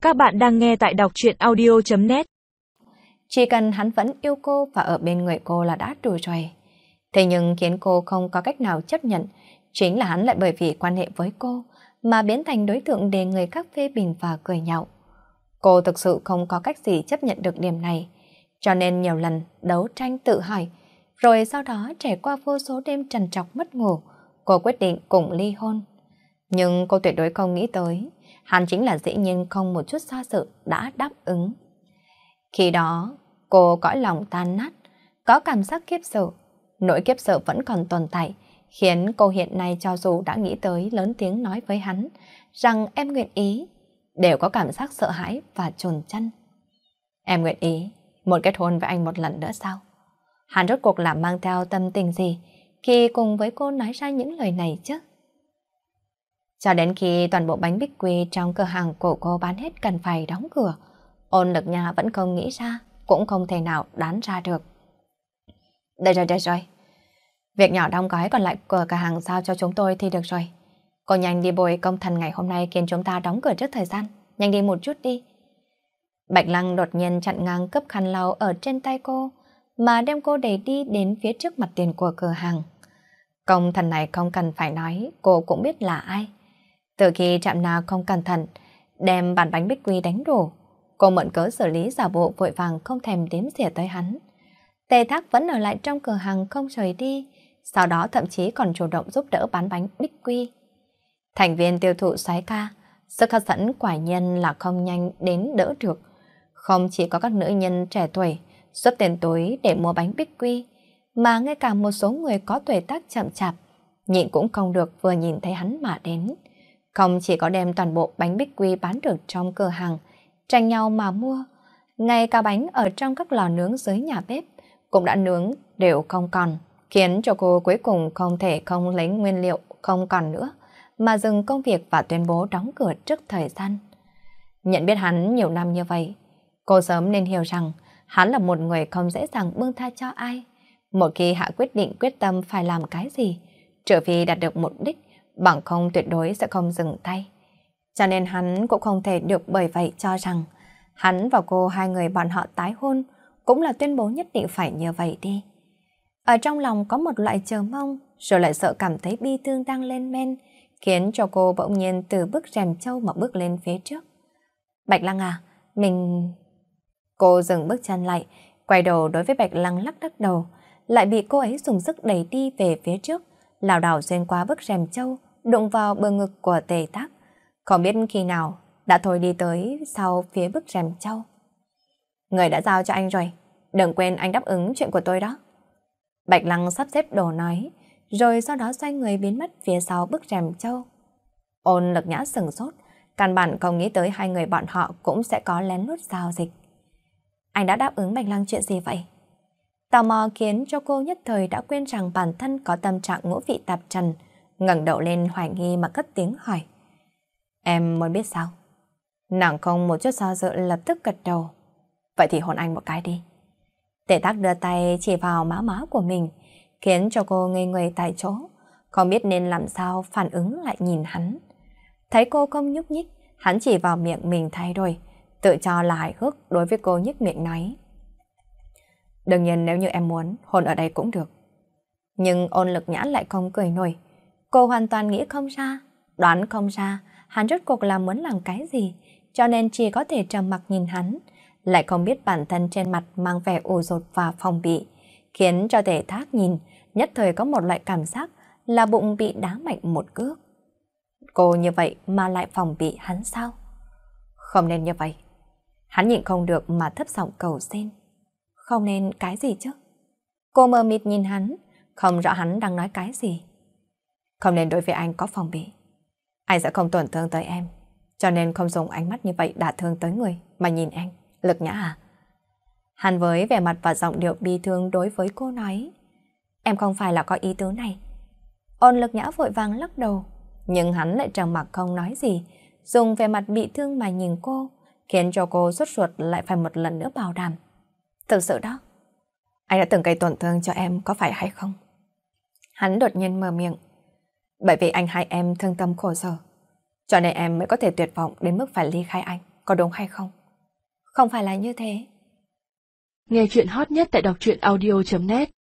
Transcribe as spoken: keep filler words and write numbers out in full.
Các bạn đang nghe tại đọc truyện audio chấm net. Chỉ cần hắn vẫn yêu cô và ở bên người cô là đã đủ rồi. Thế nhưng khiến cô không có cách nào chấp nhận, chính là hắn lại bởi vì quan hệ với cô mà biến thành đối tượng để người khác phê bình và cười nhạo. Cô thực sự không có cách gì chấp nhận được điểm này, cho nên nhiều lần đấu tranh tự hỏi, rồi sau đó trải qua vô số đêm trằn trọc mất ngủ, cô quyết định cùng ly hôn. Nhưng cô tuyệt đối không nghĩ tới, hắn chính là dĩ nhiên không một chút do dự đã đáp ứng. Khi đó, cô cõi lòng tan nát, có cảm giác kiếp sợ. Nỗi kiếp sợ vẫn còn tồn tại, khiến cô hiện nay cho dù đã nghĩ tới lớn tiếng nói với hắn rằng em nguyện ý, đều có cảm giác sợ hãi và chồn chân. Em nguyện ý muốn kết hôn với anh một lần nữa sao? Hắn rốt cuộc là mang theo tâm tình gì khi cùng với cô nói ra những lời này chứ? Cho đến khi toàn bộ bánh bích quy trong cửa hàng của cô bán hết cần phải đóng cửa, Ôn Lực Nhã vẫn không nghĩ ra, cũng không thể nào đoán ra được. Đây rồi, đây rồi. Việc nhỏ đóng gói còn lại của cửa hàng giao cho chúng tôi thì được rồi. Cô nhanh đi bồi công thần ngày hôm nay khiến chúng ta đóng cửa trước thời gian. Nhanh đi một chút đi. Bạch Lăng đột nhiên chặn ngang cướp khăn lau ở trên tay cô, mà đem cô đẩy đi đến phía trước mặt tiền của cửa hàng. Công thần này không cần phải nói, cô cũng biết là ai. Từ khi Trạm Na không cẩn thận, đem bàn bánh bích quy đánh đổ, cô mượn cớ xử lý giả bộ vội vàng không thèm đếm xỉa tới hắn. Tề Thác vẫn ở lại trong cửa hàng không rời đi, sau đó thậm chí còn chủ động giúp đỡ bán bánh bích quy. Thành viên tiêu thụ Soái Ca, sức hấp dẫn quả nhiên là không nhanh đến đỡ được. Không chỉ có các nữ nhân trẻ tuổi xuất tiền túi để mua bánh bích quy, mà ngay cả một số người có tuổi tác chậm chạp, nhịn cũng không được vừa nhìn thấy hắn mà đến. Không chỉ có đem toàn bộ bánh bích quy bán được trong cửa hàng, tranh nhau mà mua, ngay cả bánh ở trong các lò nướng dưới nhà bếp cũng đã nướng đều không còn, khiến cho cô cuối cùng không thể không lấy nguyên liệu không còn nữa, mà dừng công việc và tuyên bố đóng cửa trước thời gian. Nhận biết hắn nhiều năm như vậy, cô sớm nên hiểu rằng hắn là một người không dễ dàng buông tha cho ai. Một khi hạ quyết định quyết tâm phải làm cái gì, trừ phi đạt được mục đích, bằng không tuyệt đối sẽ không dừng tay. Cho nên hắn cũng không thể được bởi vậy cho rằng hắn và cô hai người bọn họ tái hôn cũng là tuyên bố nhất định phải như vậy đi. Ở trong lòng có một loại chờ mong, rồi lại sợ cảm thấy bi thương đang lên men, khiến cho cô bỗng nhiên từ bức rèm châu mà bước lên phía trước. Bạch Lăng à, mình... Cô dừng bước chân lại, quay đầu đối với Bạch Lăng lắc lắc đầu, lại bị cô ấy dùng sức đẩy đi về phía trước, lảo đảo xuyên qua bức rèm châu, đụng vào bờ ngực của Tề Thác. Không biết khi nào đã thôi đi tới sau phía bức rèm châu. Người đã giao cho anh rồi, đừng quên anh đáp ứng chuyện của tôi đó. Bạch Lăng sắp xếp đồ nói, rồi sau đó xoay người biến mất phía sau bức rèm châu. Ôn Lực Nhã sừng sốt, căn bản không nghĩ tới hai người bọn họ cũng sẽ có lén lút giao dịch. Anh đã đáp ứng Bạch Lăng chuyện gì vậy? Tò mò khiến cho cô nhất thời đã quên rằng bản thân có tâm trạng ngũ vị tạp trần, ngẩng đầu lên hoài nghi mà cất tiếng hỏi. Em muốn biết sao? Nàng không một chút do dự lập tức gật đầu. Vậy thì hôn anh một cái đi. Tề Thác đưa tay chỉ vào má má của mình, khiến cho cô ngây người tại chỗ, không biết nên làm sao phản ứng lại nhìn hắn. Thấy cô không nhúc nhích, hắn chỉ vào miệng mình thay đổi, tự cho là hài hước đối với cô nhếch miệng nói. Đương nhiên nếu như em muốn, hôn ở đây cũng được. Nhưng Ôn Lực Nhã lại không cười nổi. Cô hoàn toàn nghĩ không ra, đoán không ra hắn rốt cuộc là muốn làm cái gì, cho nên chỉ có thể trầm mặc nhìn hắn, lại không biết bản thân trên mặt mang vẻ ủ rột và phòng bị, khiến cho Tề Thác nhìn, nhất thời có một loại cảm giác là bụng bị đá mạnh một cước. Cô như vậy mà lại phòng bị hắn sao? Không nên như vậy. Hắn nhịn không được mà thấp giọng cầu xin. Không nên cái gì chứ? Cô mờ mịt nhìn hắn, không rõ hắn đang nói cái gì. Không nên đối với anh có phòng bị. Anh sẽ không tổn thương tới em, cho nên không dùng ánh mắt như vậy đả thương tới người mà nhìn anh. Lực Nhã à? Hắn với vẻ mặt và giọng điệu bi thương đối với cô nói. Em không phải là có ý tứ này. Ôn Lực Nhã vội vàng lắc đầu, nhưng hắn lại trầm mặc không nói gì, dùng vẻ mặt bị thương mà nhìn cô, khiến cho cô sốt ruột lại phải một lần nữa bảo đảm. Thực sự đó, anh đã từng gây tổn thương cho em có phải hay không? Hắn đột nhiên mở miệng. Bởi vì anh hai em thương tâm khổ sở, cho nên em mới có thể tuyệt vọng đến mức phải ly khai anh, có đúng hay không? Không phải là như thế. Nghe chuyện hot nhất tại đọc truyện audio chấm net.